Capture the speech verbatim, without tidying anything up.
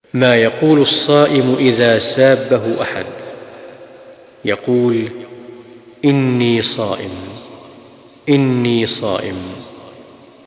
ما يقول الصائم إذا سابه أحد. يقول: إني صائم، إني صائم.